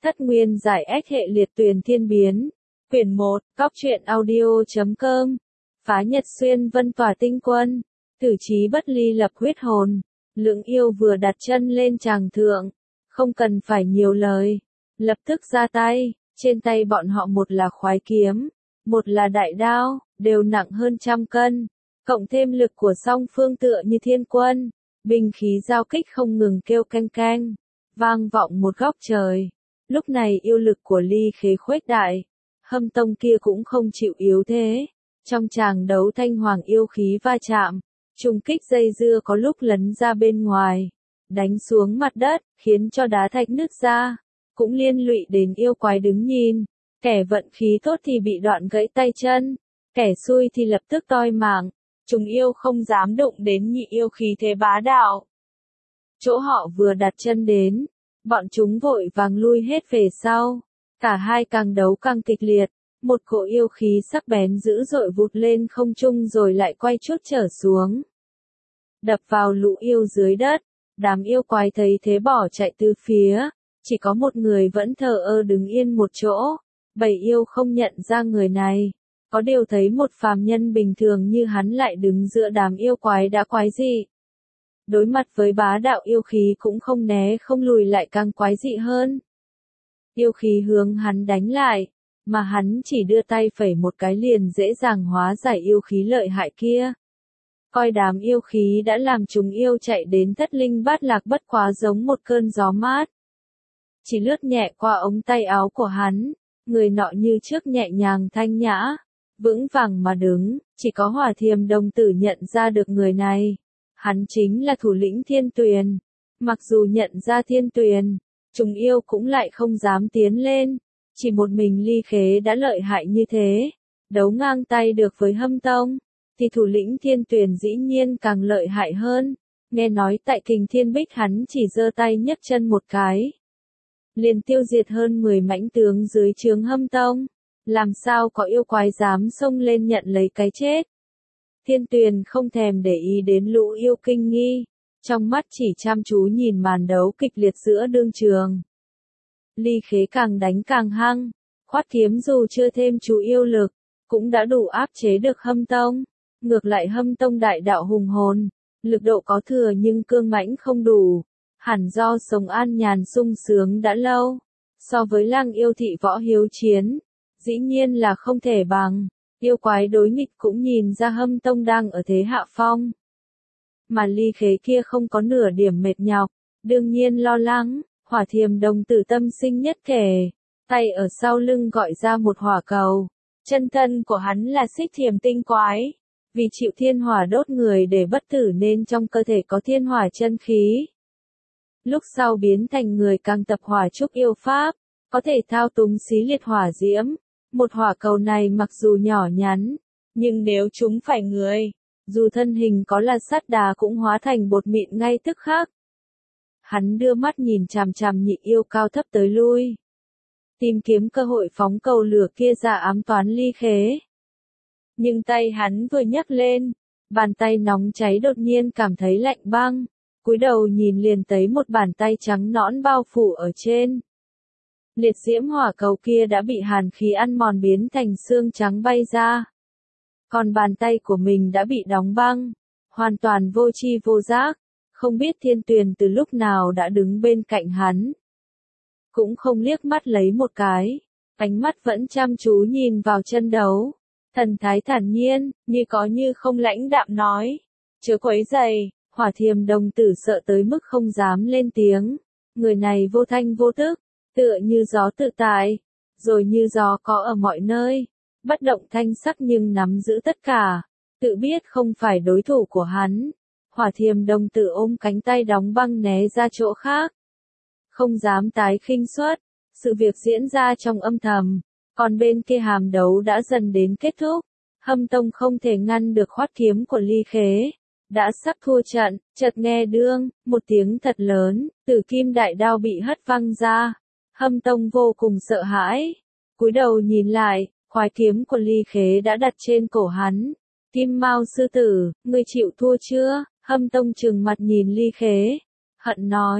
Thất nguyên giải ách hệ liệt tuyển thiên biến. Quyển 1, Cóc truyện audio.com. Phá nhật xuyên vân tỏa tinh quân. Tử trí bất ly lập huyết hồn. Lưỡng yêu vừa đặt chân lên tràng thượng. Không cần phải nhiều lời. Lập tức ra tay. Trên tay bọn họ một là khoái kiếm. Một là đại đao. Đều nặng hơn 100 cân. Cộng thêm lực của song phương tựa như thiên quân. Binh khí giao kích không ngừng kêu canh canh. Vang vọng một góc trời. Lúc này yêu lực của Ly Khế khuếch đại. Hâm tông kia cũng không chịu yếu thế. Trong tràng đấu thanh hoàng yêu khí va chạm. Trùng kích dây dưa có lúc lấn ra bên ngoài. Đánh xuống mặt đất, khiến cho đá thạch nứt ra. Cũng liên lụy đến yêu quái đứng nhìn. Kẻ vận khí tốt thì bị đoạn gãy tay chân. Kẻ xui thì lập tức toi mạng. Chúng yêu không dám đụng đến nhị yêu khí thế bá đạo. Chỗ họ vừa đặt chân đến. Bọn chúng vội vàng lui hết về sau. Cả hai càng đấu càng kịch liệt. Một cỗ yêu khí sắc bén dữ dội vụt lên không trung rồi lại quay chút trở xuống. Đập vào lũ yêu dưới đất. Đám yêu quái thấy thế bỏ chạy từ phía. Chỉ có một người vẫn thờ ơ đứng yên một chỗ. Bầy yêu không nhận ra người này. Có điều thấy một phàm nhân bình thường như hắn lại đứng giữa đám yêu quái đã quái dị. Đối mặt với bá đạo yêu khí cũng không né không lùi lại càng quái dị hơn. Yêu khí hướng hắn đánh lại, mà hắn chỉ đưa tay phẩy một cái liền dễ dàng hóa giải yêu khí lợi hại kia. Coi đám yêu khí đã làm chúng yêu chạy đến thất linh bát lạc bất quá giống một cơn gió mát. Chỉ lướt nhẹ qua ống tay áo của hắn, người nọ như trước nhẹ nhàng thanh nhã, vững vàng mà đứng, chỉ có Hỏa Thiềm đồng tử nhận ra được người này. Hắn chính là thủ lĩnh Thiên Tuyền. Mặc dù nhận ra Thiên Tuyền, chúng yêu cũng lại không dám tiến lên. Chỉ một mình Ly Khế đã lợi hại như thế. Đấu ngang tay được với Hâm Tông, thì thủ lĩnh Thiên Tuyền dĩ nhiên càng lợi hại hơn. Nghe nói tại Kình Thiên Bích hắn chỉ giơ tay nhấc chân một cái. Liền tiêu diệt hơn 10 mãnh tướng dưới trướng Hâm Tông. Làm sao có yêu quái dám xông lên nhận lấy cái chết. Thiên Tuyền không thèm để ý đến lũ yêu kinh nghi, trong mắt chỉ chăm chú nhìn màn đấu kịch liệt giữa đương trường. Ly Khế càng đánh càng hăng, khoát kiếm dù chưa thêm chú yêu lực, cũng đã đủ áp chế được Hâm Tông. Ngược lại Hâm Tông đại đạo hùng hồn, lực độ có thừa nhưng cương mãnh không đủ, hẳn do sống an nhàn sung sướng đã lâu. So với Lang yêu thị võ hiếu chiến, dĩ nhiên là không thể bằng. Yêu quái đối nghịch cũng nhìn ra Hâm Tông đang ở thế hạ phong. Mà Ly Khế kia không có nửa điểm mệt nhọc, đương nhiên lo lắng. Hỏa Thiềm đồng tử tâm sinh nhất kể, tay ở sau lưng gọi ra một hỏa cầu. Chân thân của hắn là Xích Thiềm tinh quái, vì chịu thiên hỏa đốt người để bất tử nên trong cơ thể có thiên hỏa chân khí. Lúc sau biến thành người càng tập hỏa trúc yêu pháp, có thể thao túng xí liệt hỏa diễm. Một hỏa cầu này mặc dù nhỏ nhắn, nhưng nếu chúng phải người, dù thân hình có là sắt đá cũng hóa thành bột mịn ngay tức khắc. Hắn đưa mắt nhìn chằm chằm nhị yêu cao thấp tới lui, tìm kiếm cơ hội phóng cầu lửa kia ra ám toán Ly Khế. Nhưng tay hắn vừa nhấc lên, bàn tay nóng cháy đột nhiên cảm thấy lạnh băng, cúi đầu nhìn liền thấy một bàn tay trắng nõn bao phủ ở trên. Liệt diễm hỏa cầu kia đã bị hàn khí ăn mòn biến thành xương trắng bay ra. Còn bàn tay của mình đã bị đóng băng, hoàn toàn vô tri vô giác, không biết Thiên Tuyền từ lúc nào đã đứng bên cạnh hắn. Cũng không liếc mắt lấy một cái, ánh mắt vẫn chăm chú nhìn vào chân đấu. Thần thái thản nhiên, như có như không lãnh đạm nói. Chớ quấy rầy. Hỏa Thiềm đồng tử sợ tới mức không dám lên tiếng. Người này vô thanh vô tức, tựa như gió tự tại, rồi như gió có ở mọi nơi, bất động thanh sắc nhưng nắm giữ tất cả, tự biết không phải đối thủ của hắn. Hỏa Thiềm đồng tử ôm cánh tay đóng băng né ra chỗ khác, không dám tái khinh suất. Sự việc diễn ra trong âm thầm, còn bên kia hàm đấu đã dần đến kết thúc. Hâm Tông không thể ngăn được khoát kiếm của Ly Khế, đã sắp thua trận. Chợt nghe đương một tiếng thật lớn, Tử Kim đại đao bị hất văng ra. Hâm Tông vô cùng sợ hãi, cúi đầu nhìn lại, khoái kiếm của Ly Khế đã đặt trên cổ hắn. Kim Mao sư tử, ngươi chịu thua chưa? Hâm Tông trừng mặt nhìn Ly Khế, hận nói,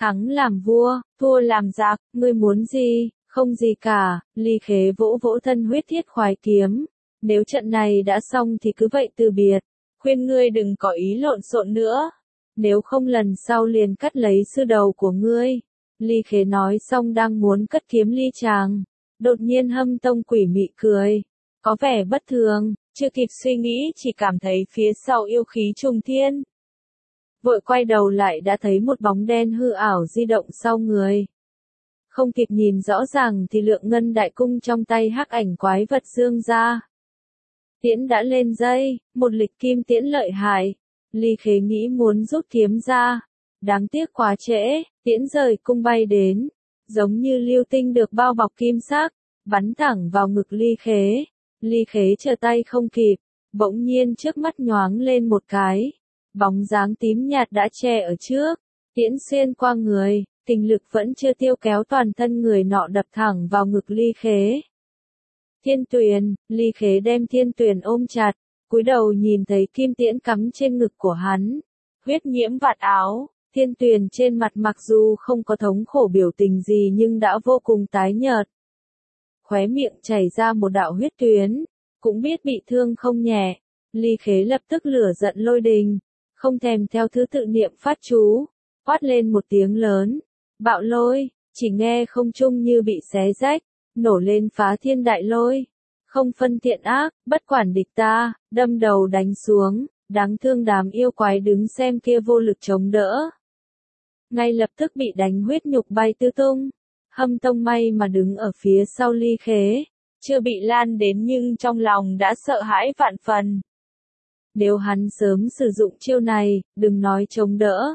thắng làm vua, thua làm giặc, ngươi muốn gì, không gì cả, Ly Khế vỗ vỗ thân huyết thiết khoái kiếm, nếu trận này đã xong thì cứ vậy từ biệt, khuyên ngươi đừng có ý lộn xộn nữa, nếu không lần sau liền cắt lấy sư đầu của ngươi. Ly Khế nói xong đang muốn cất kiếm ly chàng, đột nhiên Hâm Tông quỷ mị cười, có vẻ bất thường, chưa kịp suy nghĩ chỉ cảm thấy phía sau yêu khí trùng thiên. Vội quay đầu lại đã thấy một bóng đen hư ảo di động sau người. Không kịp nhìn rõ ràng thì lượng ngân đại cung trong tay hắc ảnh quái vật dương ra. Tiễn đã lên dây, một lịch kim tiễn lợi hại. Ly Khế nghĩ muốn rút kiếm ra. Đáng tiếc quá trễ, tiễn rời cung bay đến. Giống như lưu tinh được bao bọc kim sắc, bắn thẳng vào ngực Ly Khế. Ly Khế trở tay không kịp, bỗng nhiên trước mắt nhoáng lên một cái. Bóng dáng tím nhạt đã che ở trước, tiễn xuyên qua người, kình lực vẫn chưa tiêu kéo toàn thân người nọ đập thẳng vào ngực Ly Khế. Thiên Tuyền, Ly Khế đem Thiên Tuyền ôm chặt, cúi đầu nhìn thấy kim tiễn cắm trên ngực của hắn, huyết nhiễm vạt áo, Thiên Tuyền trên mặt mặc dù không có thống khổ biểu tình gì nhưng đã vô cùng tái nhợt. Khóe miệng chảy ra một đạo huyết tuyến, cũng biết bị thương không nhẹ, Ly Khế lập tức lửa giận lôi đình, không thèm theo thứ tự niệm phát chú, quát lên một tiếng lớn, bạo lôi, chỉ nghe không trung như bị xé rách, nổ lên phá thiên đại lôi, không phân thiện ác, bất quản địch ta, đâm đầu đánh xuống, đáng thương đám yêu quái đứng xem kia vô lực chống đỡ. Ngay lập tức bị đánh huyết nhục bay tứ tung, Hâm Tông may mà đứng ở phía sau Ly Khế, chưa bị lan đến nhưng trong lòng đã sợ hãi vạn phần. Nếu hắn sớm sử dụng chiêu này, đừng nói chống đỡ.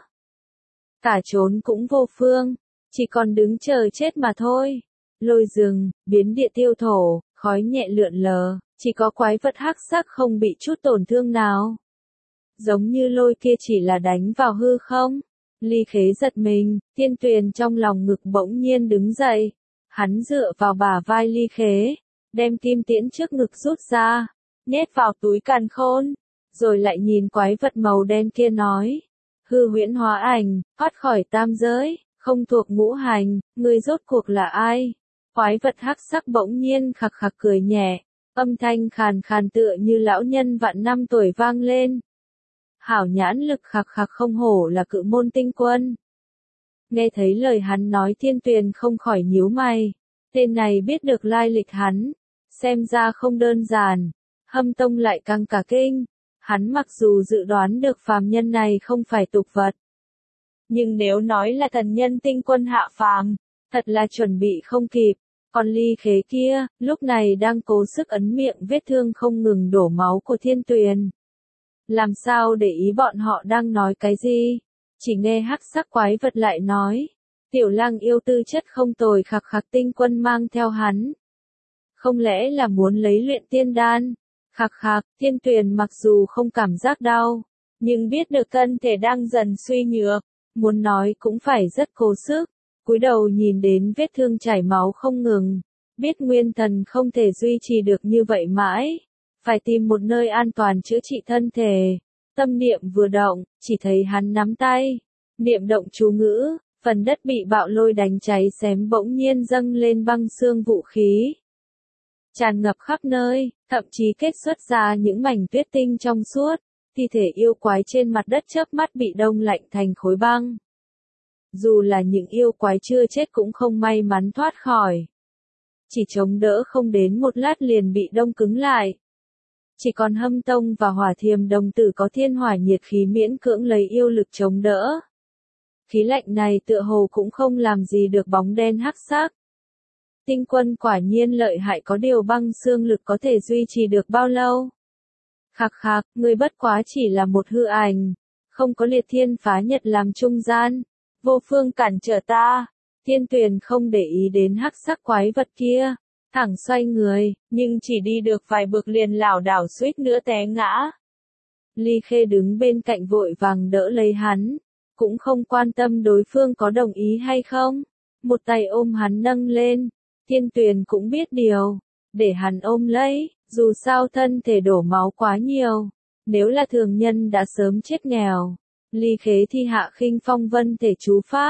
Cả trốn cũng vô phương, chỉ còn đứng chờ chết mà thôi. Lôi rừng, biến địa tiêu thổ, khói nhẹ lượn lờ, chỉ có quái vật hắc sắc không bị chút tổn thương nào. Giống như lôi kia chỉ là đánh vào hư không. Ly Khế giật mình, Thiên Tuyền trong lòng ngực bỗng nhiên đứng dậy. Hắn dựa vào bả vai Ly Khế, đem kim tiễn trước ngực rút ra, nhét vào túi càn khôn. Rồi lại nhìn quái vật màu đen kia nói, hư huyễn hóa ảnh, thoát khỏi tam giới, không thuộc ngũ hành, ngươi rốt cuộc là ai? Quái vật hắc sắc bỗng nhiên khặc khặc cười nhẹ, âm thanh khàn khàn tựa như lão nhân vạn năm tuổi vang lên. Hảo nhãn lực khặc khặc không hổ là Cự Môn tinh quân. Nghe thấy lời hắn nói Thiên Tuyền không khỏi nhíu mày, tên này biết được lai lịch hắn, xem ra không đơn giản. Hâm Tông lại căng cả kinh. Hắn mặc dù dự đoán được phàm nhân này không phải tục vật. Nhưng nếu nói là thần nhân tinh quân hạ phàm, thật là chuẩn bị không kịp. Còn Ly Khế kia, lúc này đang cố sức ấn miệng vết thương không ngừng đổ máu của Thiên Tuyền. Làm sao để ý bọn họ đang nói cái gì? Chỉ nghe hắc sắc quái vật lại nói. Tiểu lang yêu tư chất không tồi khặc khặc tinh quân mang theo hắn. Không lẽ là muốn lấy luyện tiên đan? Khạc khạc, Thiên Tuyền mặc dù không cảm giác đau, nhưng biết được thân thể đang dần suy nhược, muốn nói cũng phải rất cố sức, cúi đầu nhìn đến vết thương chảy máu không ngừng, biết nguyên thần không thể duy trì được như vậy mãi, phải tìm một nơi an toàn chữa trị thân thể. Tâm niệm vừa động, chỉ thấy hắn nắm tay, niệm động chú ngữ, phần đất bị bạo lôi đánh cháy xém bỗng nhiên dâng lên băng xương vũ khí. Tràn ngập khắp nơi, thậm chí kết xuất ra những mảnh tuyết tinh trong suốt, thi thể yêu quái trên mặt đất chớp mắt bị đông lạnh thành khối băng. Dù là những yêu quái chưa chết cũng không may mắn thoát khỏi. Chỉ chống đỡ không đến một lát liền bị đông cứng lại. Chỉ còn Hâm Tông và Hỏa Thiềm đồng tử có thiên hỏa nhiệt khí miễn cưỡng lấy yêu lực chống đỡ. Khí lạnh này tựa hồ cũng không làm gì được bóng đen hắc sắc. Tinh quân quả nhiên lợi hại, có điều băng xương lực có thể duy trì được bao lâu? Khạc khạc, người bất quá chỉ là một hư ảnh, không có liệt thiên phá nhật làm trung gian, vô phương cản trở ta. Thiên Tuyền không để ý đến hắc sắc quái vật kia, thẳng xoay người, nhưng chỉ đi được vài bước liền lảo đảo suýt nữa té ngã. Ly Khê đứng bên cạnh vội vàng đỡ lấy hắn, cũng không quan tâm đối phương có đồng ý hay không, một tay ôm hắn nâng lên. Thiên Tuyền cũng biết điều, để hắn ôm lấy, dù sao thân thể đổ máu quá nhiều, nếu là thường nhân đã sớm chết nghèo. Ly Khế thi hạ khinh phong vân thể chú pháp,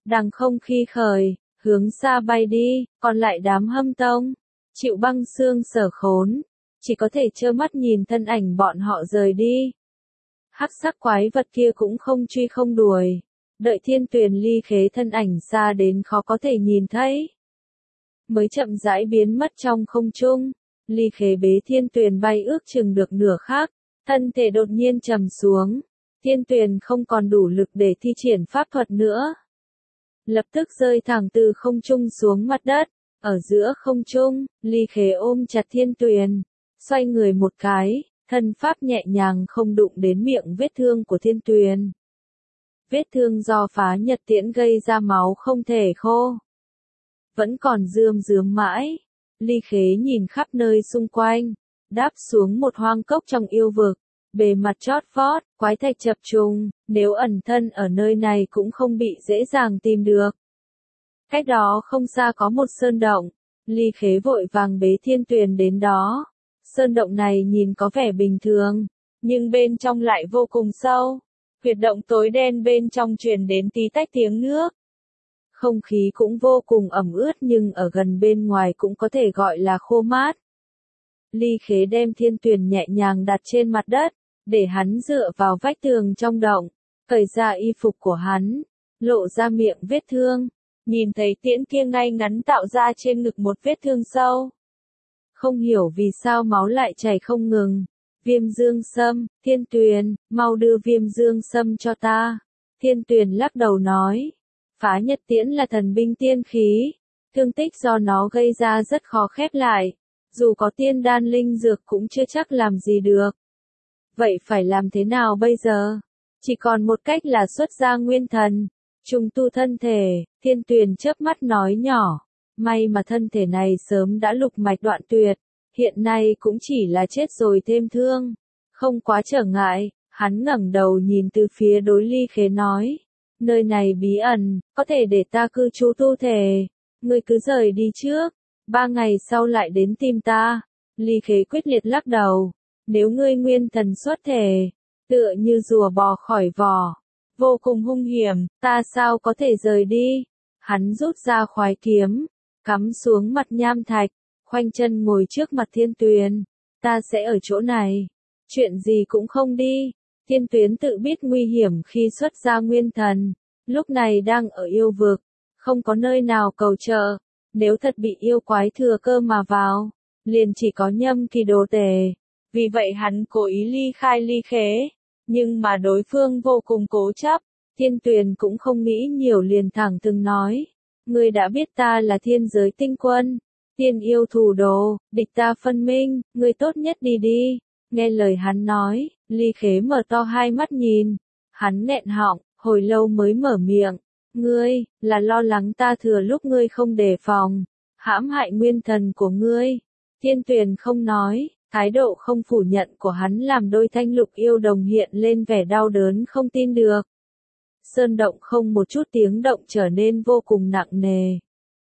đằng không khi khởi, hướng xa bay đi, còn lại đám Hâm Tông, chịu băng xương sở khốn, chỉ có thể trơ mắt nhìn thân ảnh bọn họ rời đi. Hắc sắc quái vật kia cũng không truy không đuổi, đợi Thiên Tuyền Ly Khế thân ảnh xa đến khó có thể nhìn thấy, mới chậm rãi biến mất trong không trung. Ly Khế bế Thiên Tuyền bay ước chừng được nửa khắc, thân thể đột nhiên trầm xuống, Thiên Tuyền không còn đủ lực để thi triển pháp thuật nữa, lập tức rơi thẳng từ không trung xuống mặt đất. Ở giữa không trung, Ly Khế ôm chặt Thiên Tuyền, xoay người một cái, thân pháp nhẹ nhàng không đụng đến miệng vết thương của Thiên Tuyền. Vết thương do phá nhật tiễn gây ra máu không thể khô, vẫn còn rươm mãi. Ly Khế nhìn khắp nơi xung quanh, đáp xuống một hoang cốc trong yêu vực, bề mặt chót vót, quái thạch chập trùng, nếu ẩn thân ở nơi này cũng không bị dễ dàng tìm được. Cách đó không xa có một sơn động, Ly Khế vội vàng bế Thiên Tuyền đến đó. Sơn động này nhìn có vẻ bình thường, nhưng bên trong lại vô cùng sâu. Huyệt động tối đen bên trong truyền đến tí tách tiếng nước. Không khí cũng vô cùng ẩm ướt nhưng ở gần bên ngoài cũng có thể gọi là khô mát. Ly Khế đem Thiên Tuyền nhẹ nhàng đặt trên mặt đất, để hắn dựa vào vách tường trong động, cởi ra y phục của hắn, lộ ra miệng vết thương. Nhìn thấy tiễn kia ngay ngắn tạo ra trên ngực một vết thương sâu. Không hiểu vì sao máu lại chảy không ngừng. Viêm dương sâm, Thiên Tuyền, mau đưa viêm dương sâm cho ta. Thiên Tuyền lắc đầu nói. Phá nhật tiễn là thần binh tiên khí. Thương tích do nó gây ra rất khó khép lại. Dù có tiên đan linh dược cũng chưa chắc làm gì được. Vậy phải làm thế nào bây giờ? Chỉ còn một cách là xuất ra nguyên thần. Trùng tu thân thể, Thiên Tuyền chớp mắt nói nhỏ. May mà thân thể này sớm đã lục mạch đoạn tuyệt, hiện nay cũng chỉ là chết rồi thêm thương. Không quá trở ngại, hắn ngẩng đầu nhìn từ phía đối Ly Khế nói. Nơi này bí ẩn, có thể để ta cư trú tu thể. Ngươi cứ rời đi trước, 3 ngày sau lại đến tìm ta. Ly Khế quyết liệt lắc đầu. Nếu ngươi nguyên thần xuất thể, tựa như rùa bò khỏi vỏ, vô cùng hung hiểm, ta sao có thể rời đi. Hắn rút ra khoái kiếm, cắm xuống mặt nham thạch, khoanh chân ngồi trước mặt Thiên Tuyền. Ta sẽ ở chỗ này, chuyện gì cũng không đi. Thiên Tuyền tự biết nguy hiểm khi xuất ra nguyên thần, lúc này đang ở yêu vực, không có nơi nào cầu trợ. Nếu thật bị yêu quái thừa cơ mà vào, liền chỉ có Nhâm Kỳ đồ tể. Vì vậy hắn cố ý ly khai Ly Khế, nhưng mà đối phương vô cùng cố chấp. Thiên Tuyền cũng không nghĩ nhiều liền thẳng thừng nói. Ngươi đã biết ta là thiên giới tinh quân, tiên yêu thủ đồ, địch ta phân minh, ngươi tốt nhất đi đi. Nghe lời hắn nói, Ly Khế mở to hai mắt nhìn. Hắn nghẹn họng, hồi lâu mới mở miệng. Ngươi, là lo lắng ta thừa lúc ngươi không đề phòng, hãm hại nguyên thần của ngươi. Thiên Tuyền không nói, thái độ không phủ nhận của hắn làm đôi thanh lục yêu đồng hiện lên vẻ đau đớn không tin được. Sơn động không một chút tiếng động trở nên vô cùng nặng nề.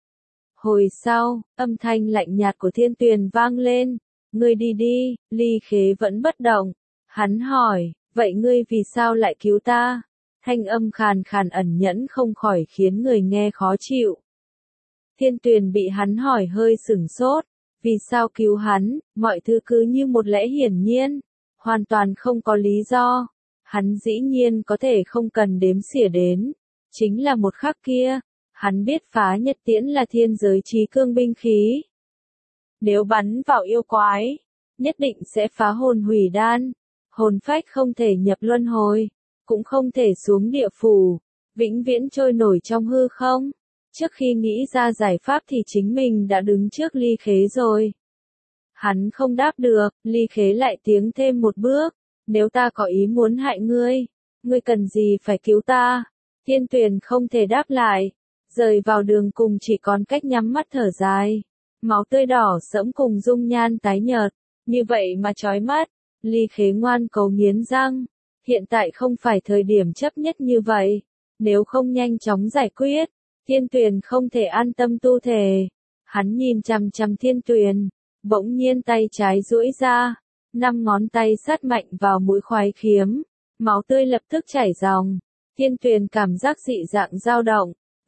Hồi sau, âm thanh lạnh nhạt của Thiên Tuyền vang lên. Ngươi đi đi, Ly Khế vẫn bất động. Hắn hỏi, vậy ngươi vì sao lại cứu ta? Thanh âm khàn khàn ẩn nhẫn không khỏi khiến người nghe khó chịu. Thiên Tuyền bị hắn hỏi hơi sửng sốt. Vì sao cứu hắn, mọi thứ cứ như một lẽ hiển nhiên, hoàn toàn không có lý do. Hắn dĩ nhiên có thể không cần đếm xỉa đến. Chính là một khắc kia, hắn biết phá nhật tiễn là thiên giới chí cương binh khí. Nếu bắn vào yêu quái, nhất định sẽ phá hồn hủy đan. Hồn phách không thể nhập luân hồi, cũng không thể xuống địa phủ, vĩnh viễn trôi nổi trong hư không. Trước khi nghĩ ra giải pháp thì chính mình đã đứng trước Ly Khế rồi. Hắn không đáp được, Ly Khế lại tiến thêm một bước. Nếu ta có ý muốn hại ngươi, ngươi cần gì phải cứu ta? Thiên Tuyền không thể đáp lại. Rời vào đường cùng chỉ còn cách nhắm mắt thở dài. Máu tươi đỏ sẫm cùng dung nhan tái nhợt. Như vậy mà chói mắt. Ly Khế ngoan cố nghiến răng. Hiện tại không phải thời điểm chấp nhất như vậy. Nếu không nhanh chóng giải quyết, Thiên Tuyền không thể an tâm tu thể. Hắn nhìn chằm chằm Thiên Tuyền, bỗng nhiên tay trái duỗi ra, 5 ngón tay sát mạnh vào mũi khoái kiếm, máu tươi lập tức chảy ròng. Thiên Tuyền cảm giác dị dạng dao động,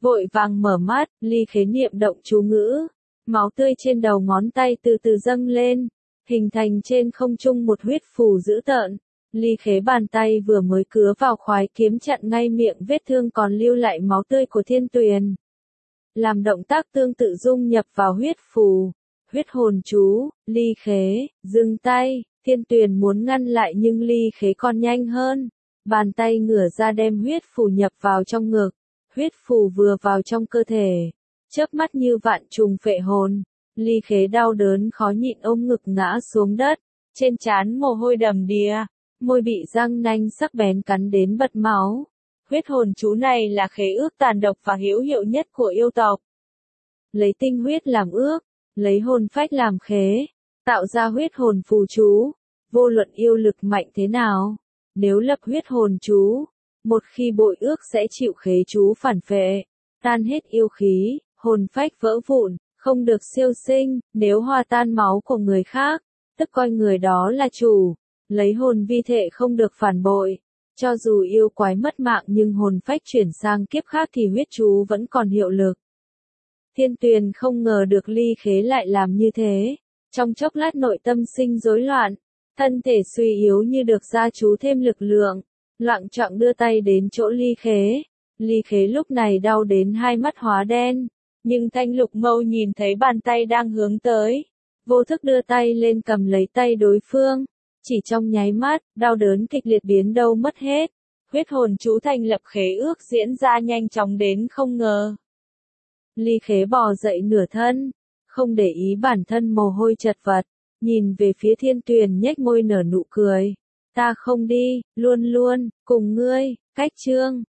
vội vàng mở mắt, Ly Khế niệm động chú ngữ. Máu tươi trên đầu ngón tay từ từ dâng lên, hình thành trên không trung một huyết phù dữ tợn. Ly Khế bàn tay vừa mới cứa vào khoái kiếm chặn ngay miệng vết thương còn lưu lại máu tươi của Thiên Tuyền. Làm động tác tương tự dung nhập vào huyết phù. Huyết hồn chú, Ly Khế, dừng tay, Thiên Tuyền muốn ngăn lại nhưng Ly Khế còn nhanh hơn. Bàn tay ngửa ra đem huyết phù nhập vào trong ngực. Huyết phù vừa vào trong cơ thể, chớp mắt như vạn trùng phệ hồn. Ly Khế đau đớn khó nhịn ôm ngực ngã xuống đất, trên trán mồ hôi đầm đìa, môi bị răng nanh sắc bén cắn đến bật máu. Huyết hồn chú này là khế ước tàn độc và hữu hiệu nhất của yêu tộc. Lấy tinh huyết làm ước, lấy hồn phách làm khế, tạo ra huyết hồn phù chú, vô luận yêu lực mạnh thế nào, nếu lập huyết hồn chú, một khi bội ước sẽ chịu khế chú phản phệ, tan hết yêu khí, hồn phách vỡ vụn, không được siêu sinh, nếu hòa tan máu của người khác, tức coi người đó là chủ, lấy hồn vi thể không được phản bội. Cho dù yêu quái mất mạng nhưng hồn phách chuyển sang kiếp khác thì huyết chú vẫn còn hiệu lực. Thiên Tuyền không ngờ được Ly Khế lại làm như thế. Trong chốc lát nội tâm sinh rối loạn, thân thể suy yếu như được gia chú thêm lực lượng, loạng choạng đưa tay đến chỗ Ly Khế. Ly Khế lúc này đau đến hai mắt hóa đen, nhưng Thanh Lục Mâu nhìn thấy bàn tay đang hướng tới, vô thức đưa tay lên cầm lấy tay đối phương. Chỉ trong nháy mắt, đau đớn kịch liệt biến đâu mất hết. Huyết hồn chú thành lập khế ước diễn ra nhanh chóng đến không ngờ. Ly Khế bò dậy nửa thân, không để ý bản thân mồ hôi chật vật, nhìn về phía Thiên Tuyền nhếch môi nở nụ cười. Ta không đi, luôn luôn, cùng ngươi, cách chương.